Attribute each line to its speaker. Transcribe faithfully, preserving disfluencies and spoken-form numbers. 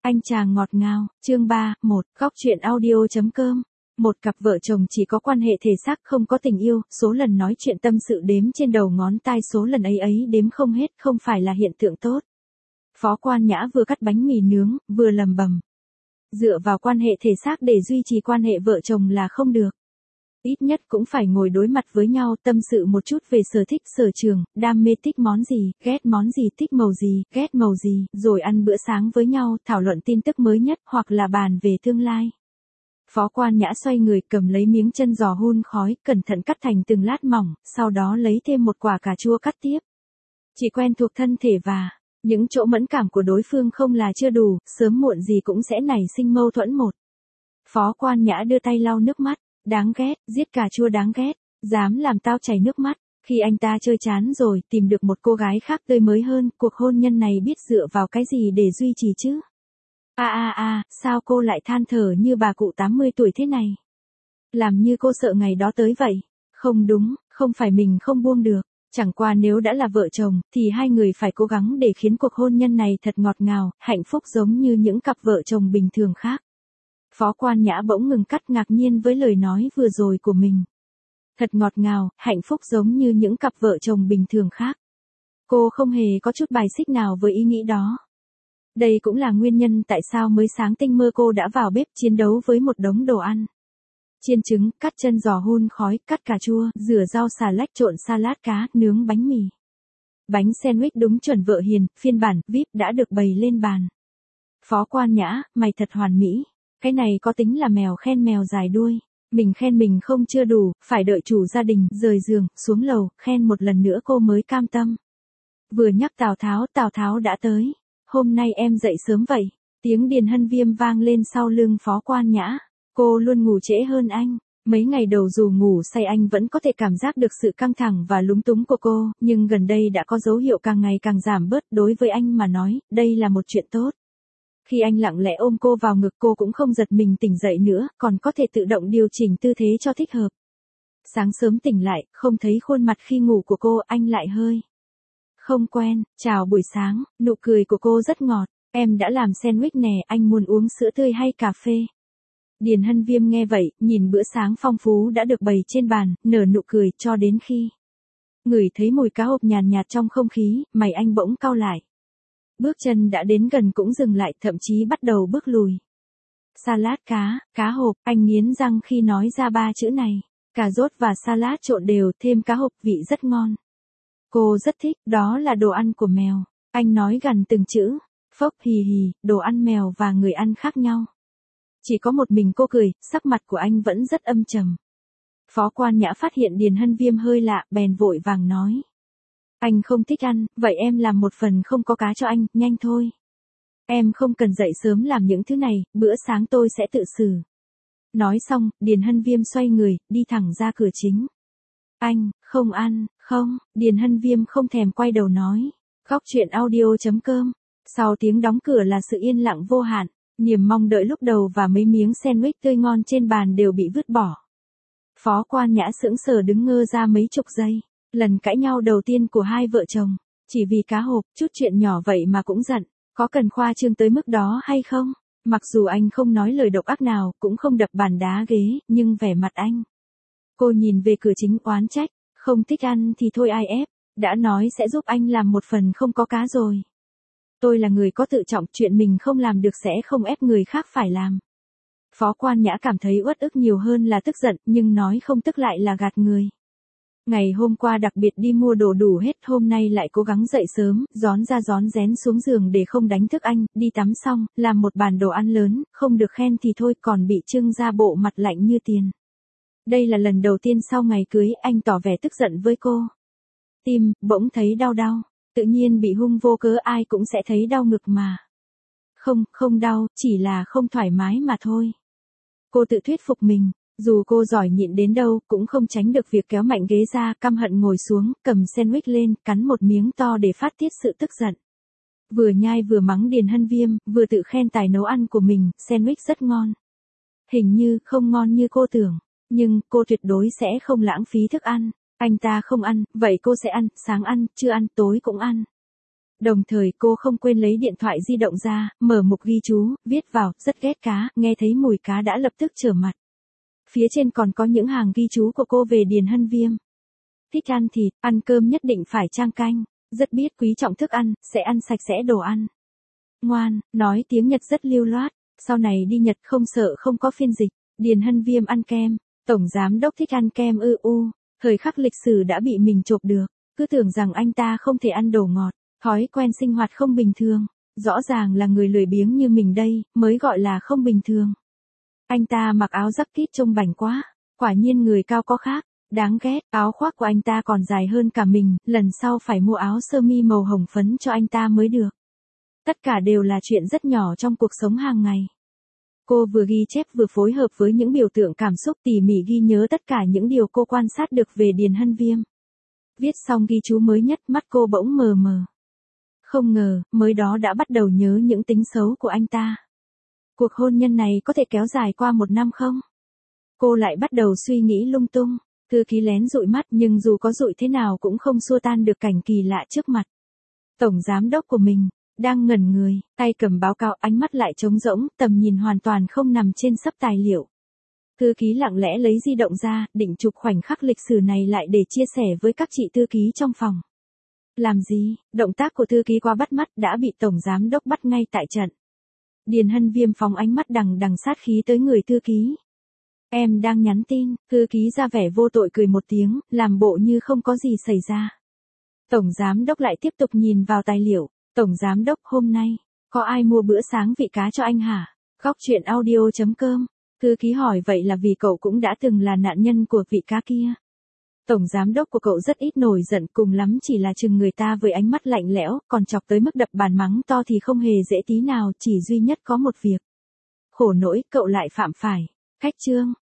Speaker 1: Anh chàng ngọt ngào, chương ba, một, góc truyện audio.com. Một cặp vợ chồng chỉ có quan hệ thể xác không có tình yêu, số lần nói chuyện tâm sự đếm trên đầu ngón tay, số lần ấy ấy đếm không hết, không phải là hiện tượng tốt. Phó Quan Nhã vừa cắt bánh mì nướng, vừa lầm bầm. Dựa vào quan hệ thể xác để duy trì quan hệ vợ chồng là không được. Ít nhất cũng phải ngồi đối mặt với nhau, tâm sự một chút về sở thích, sở trường, đam mê, thích món gì, ghét món gì, thích màu gì, ghét màu gì, rồi ăn bữa sáng với nhau, thảo luận tin tức mới nhất, hoặc là bàn về tương lai. Phó Quan Nhã xoay người, cầm lấy miếng chân giò hun khói, cẩn thận cắt thành từng lát mỏng, sau đó lấy thêm một quả cà chua cắt tiếp. Chỉ quen thuộc thân thể và những chỗ mẫn cảm của đối phương không là chưa đủ, sớm muộn gì cũng sẽ nảy sinh mâu thuẫn một. Phó Quan Nhã đưa tay lau nước mắt. Đáng ghét, giết cà chua đáng ghét, dám làm tao chảy nước mắt. Khi anh ta chơi chán rồi, tìm được một cô gái khác tươi mới hơn, cuộc hôn nhân này biết dựa vào cái gì để duy trì chứ? A a a, sao cô lại than thở như bà cụ tám mươi tuổi thế này? Làm như cô sợ ngày đó tới vậy. Không đúng, không phải mình không buông được. Chẳng qua nếu đã là vợ chồng, thì hai người phải cố gắng để khiến cuộc hôn nhân này thật ngọt ngào, hạnh phúc giống như những cặp vợ chồng bình thường khác. Phó Quan Nhã bỗng ngừng cắt, ngạc nhiên với lời nói vừa rồi của mình. Thật ngọt ngào, hạnh phúc giống như những cặp vợ chồng bình thường khác. Cô không hề có chút bài xích nào với ý nghĩ đó. Đây cũng là nguyên nhân tại sao mới sáng tinh mơ cô đã vào bếp chiến đấu với một đống đồ ăn. Chiên trứng, cắt chân giò hun khói, cắt cà chua, rửa rau xà lách, trộn salad cá, nướng bánh mì. Bánh sandwich đúng chuẩn vợ hiền, phiên bản vi ai pi đã được bày lên bàn. Phó Quan Nhã, mày thật hoàn mỹ. Cái này có tính là mèo khen mèo dài đuôi. Mình khen mình không chưa đủ, phải đợi chủ gia đình rời giường, xuống lầu, khen một lần nữa cô mới cam tâm. Vừa nhắc Tào Tháo, Tào Tháo đã tới. Hôm nay em dậy sớm vậy. Tiếng Điền Hân Viêm vang lên sau lưng Phó Quan Nhã. Cô luôn ngủ trễ hơn anh. Mấy ngày đầu dù ngủ say anh vẫn có thể cảm giác được sự căng thẳng và lúng túng của cô, nhưng gần đây đã có dấu hiệu càng ngày càng giảm bớt. Đối với anh mà nói, đây là một chuyện tốt. Khi anh lặng lẽ ôm cô vào ngực, cô cũng không giật mình tỉnh dậy nữa, còn có thể tự động điều chỉnh tư thế cho thích hợp. Sáng sớm tỉnh lại, không thấy khuôn mặt khi ngủ của cô, anh lại hơi không quen. Chào buổi sáng, nụ cười của cô rất ngọt. Em đã làm sandwich nè, anh muốn uống sữa tươi hay cà phê? Điền Hân Viêm nghe vậy, nhìn bữa sáng phong phú đã được bày trên bàn, nở nụ cười, cho đến khi ngửi thấy mùi cá hộp nhàn nhạt trong không khí, mày anh bỗng cau lại. Bước chân đã đến gần cũng dừng lại, thậm chí bắt đầu bước lùi. Salad cá, cá hộp, anh nghiến răng khi nói ra ba chữ này. Cà rốt và salad trộn đều, thêm cá hộp, vị rất ngon. Cô rất thích, đó là đồ ăn của mèo. Anh nói gằn từng chữ. Phốc hì hì, đồ ăn mèo và người ăn khác nhau. Chỉ có một mình cô cười, sắc mặt của anh vẫn rất âm trầm. Phó Quan Nhã phát hiện Điền Hân Viêm hơi lạ, bèn vội vàng nói. Anh không thích ăn, vậy em làm một phần không có cá cho anh, nhanh thôi. Em không cần dậy sớm làm những thứ này, bữa sáng tôi sẽ tự xử. Nói xong, Điền Hân Viêm xoay người, đi thẳng ra cửa chính. Anh, không ăn, không, Điền Hân Viêm không thèm quay đầu nói. Góc truyện audio.com. Sau tiếng đóng cửa là sự yên lặng vô hạn, niềm mong đợi lúc đầu và mấy miếng sandwich tươi ngon trên bàn đều bị vứt bỏ. Phó Quan Nhã sững sờ đứng ngơ ra mấy chục giây. Lần cãi nhau đầu tiên của hai vợ chồng, chỉ vì cá hộp, chút chuyện nhỏ vậy mà cũng giận, có cần khoa trương tới mức đó hay không? Mặc dù anh không nói lời độc ác nào, cũng không đập bàn đá ghế, nhưng vẻ mặt anh. Cô nhìn về cửa chính oán trách, không thích ăn thì thôi ai ép, đã nói sẽ giúp anh làm một phần không có cá rồi. Tôi là người có tự trọng, chuyện mình không làm được sẽ không ép người khác phải làm. Phó Quan Nhã cảm thấy uất ức nhiều hơn là tức giận, nhưng nói không tức lại là gạt người. Ngày hôm qua đặc biệt đi mua đồ đủ hết, hôm nay lại cố gắng dậy sớm, rón ra rón rén xuống giường để không đánh thức anh, đi tắm xong, làm một bàn đồ ăn lớn, không được khen thì thôi còn bị trưng ra bộ mặt lạnh như tiền. Đây là lần đầu tiên sau ngày cưới anh tỏ vẻ tức giận với cô. Tim, bỗng thấy đau đau, tự nhiên bị hung vô cớ ai cũng sẽ thấy đau ngực mà. Không, không đau, chỉ là không thoải mái mà thôi. Cô tự thuyết phục mình. Dù cô giỏi nhịn đến đâu, cũng không tránh được việc kéo mạnh ghế ra, căm hận ngồi xuống, cầm sandwich lên, cắn một miếng to để phát tiết sự tức giận. Vừa nhai vừa mắng Điền Hân Viêm, vừa tự khen tài nấu ăn của mình, sandwich rất ngon. Hình như không ngon như cô tưởng, nhưng cô tuyệt đối sẽ không lãng phí thức ăn. Anh ta không ăn, vậy cô sẽ ăn, sáng ăn, trưa ăn, tối cũng ăn. Đồng thời cô không quên lấy điện thoại di động ra, mở mục ghi chú, viết vào, rất ghét cá, nghe thấy mùi cá đã lập tức trở mặt. Phía trên còn có những hàng ghi chú của cô về Điền Hân Viêm. Thích ăn thịt, ăn cơm nhất định phải chan canh, rất biết quý trọng thức ăn, sẽ ăn sạch sẽ đồ ăn. Ngoan, nói tiếng Nhật rất lưu loát, sau này đi Nhật không sợ không có phiên dịch. Điền Hân Viêm ăn kem, tổng giám đốc thích ăn kem ư u, thời khắc lịch sử đã bị mình chộp được, cứ tưởng rằng anh ta không thể ăn đồ ngọt, thói quen sinh hoạt không bình thường, rõ ràng là người lười biếng như mình đây, mới gọi là không bình thường. Anh ta mặc áo jacket trông bảnh quá, quả nhiên người cao có khác, đáng ghét, áo khoác của anh ta còn dài hơn cả mình, lần sau phải mua áo sơ mi màu hồng phấn cho anh ta mới được. Tất cả đều là chuyện rất nhỏ trong cuộc sống hàng ngày. Cô vừa ghi chép vừa phối hợp với những biểu tượng cảm xúc tỉ mỉ ghi nhớ tất cả những điều cô quan sát được về Điền Hân Viêm. Viết xong ghi chú mới nhất, mắt cô bỗng mờ mờ. Không ngờ, mới đó đã bắt đầu nhớ những tính xấu của anh ta. Cuộc hôn nhân này có thể kéo dài qua một năm không? Cô lại bắt đầu suy nghĩ lung tung. Thư ký lén dụi mắt nhưng dù có dụi thế nào cũng không xua tan được cảnh kỳ lạ trước mặt. Tổng giám đốc của mình, đang ngẩn người, tay cầm báo cáo, ánh mắt lại trống rỗng, tầm nhìn hoàn toàn không nằm trên sấp tài liệu. Thư ký lặng lẽ lấy di động ra, định chụp khoảnh khắc lịch sử này lại để chia sẻ với các chị thư ký trong phòng. Làm gì, động tác của thư ký quá bắt mắt đã bị tổng giám đốc bắt ngay tại trận. Điền Hân Viêm phóng ánh mắt đằng đằng sát khí tới người thư ký. Em đang nhắn tin, thư ký ra vẻ vô tội cười một tiếng, làm bộ như không có gì xảy ra. Tổng giám đốc lại tiếp tục nhìn vào tài liệu. Tổng giám đốc, hôm nay, có ai mua bữa sáng vị cá cho anh hả? Góc chuyện audio chấm com. Thư ký hỏi vậy là vì cậu cũng đã từng là nạn nhân của vị cá kia. Tổng giám đốc của cậu rất ít nổi giận, cùng lắm chỉ là chừng người ta với ánh mắt lạnh lẽo, còn chọc tới mức đập bàn mắng to thì không hề dễ tí nào, chỉ duy nhất có một việc. Khổ nỗi, cậu lại phạm phải. Khách trương.